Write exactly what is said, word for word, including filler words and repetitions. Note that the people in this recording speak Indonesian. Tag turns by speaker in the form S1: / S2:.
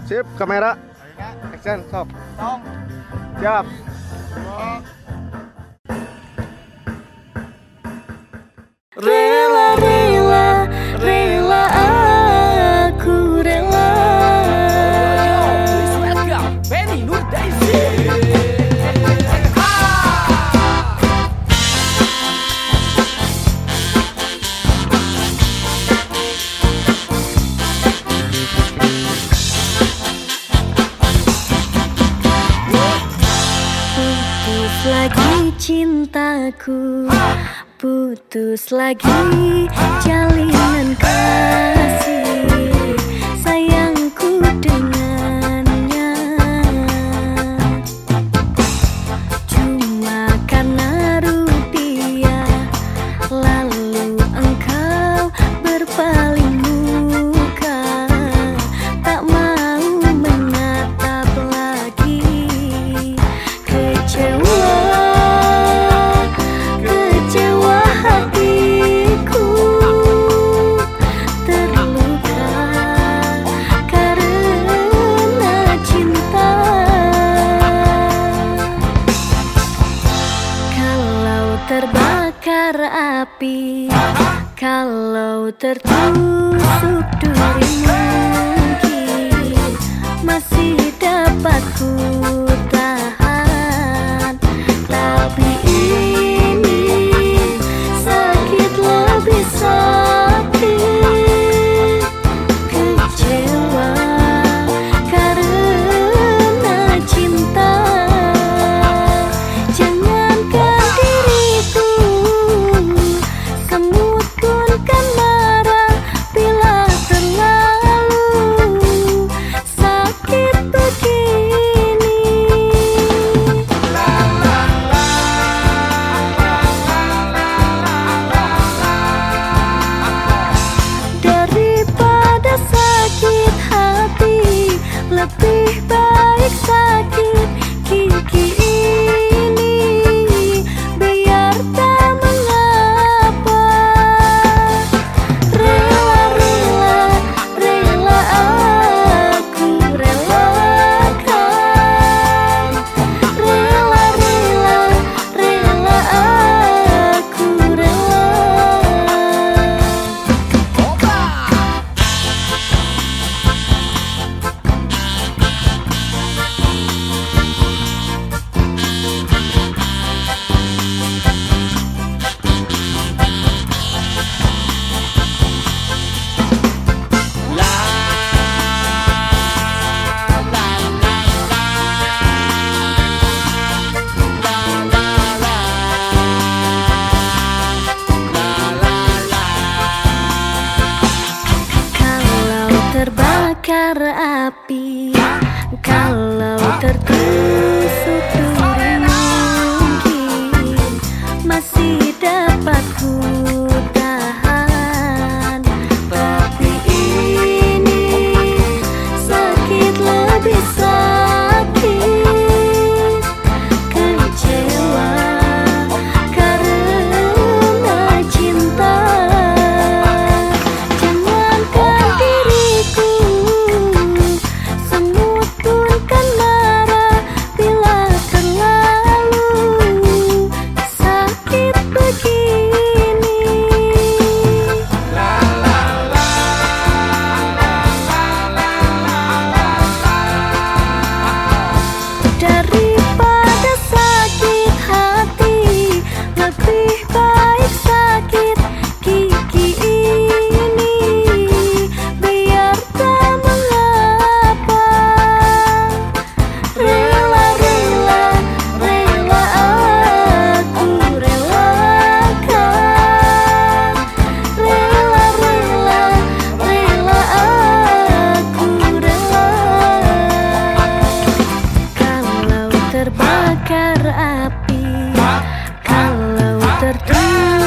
S1: Sip, kamera. Action, sok.
S2: Tong.
S1: Siap.
S3: Rela, rela, rela, aku rela.
S4: Benny Nur Daisy.
S3: Putus lagi cintaku, putus lagi jalinan kasih sayangku dengannya. Cuma karena rupiah lalu engkau berpaling muka, tak mau menatap lagi. Kecewa, kecewa hatiku, terluka karena cinta. Kalau terbakar api, kalau tertusuk duri, mungkin masih dapat ku tahan. Tapi ini sakit, lebih sakit. Kecewa karena cinta. Jangankan diriku, semut pun kan marah bila terlalu sakit begini. Daripada sakit hati, lebih baik sakit gigi ini. Biar tak mengapa, rela, rela, rela, aku relakan. Rela, rela, rela, aku rela. Kalau terbakar api, kalau tertusuk duri, mungkin masih dapat ku tahan. Tapi ini sakit, lebih sakit. Kecewa karena cinta. Jangankan diriku, semut pun kan marah bila terlalu sakit begini. Daripada sakit hati, lebih baik sakit gigi ini. Biar tak mengapa, rela, rela, rela, aku relakan. Rela, rela, rela, aku rela. Kalau terbakar api, kalau tertusuk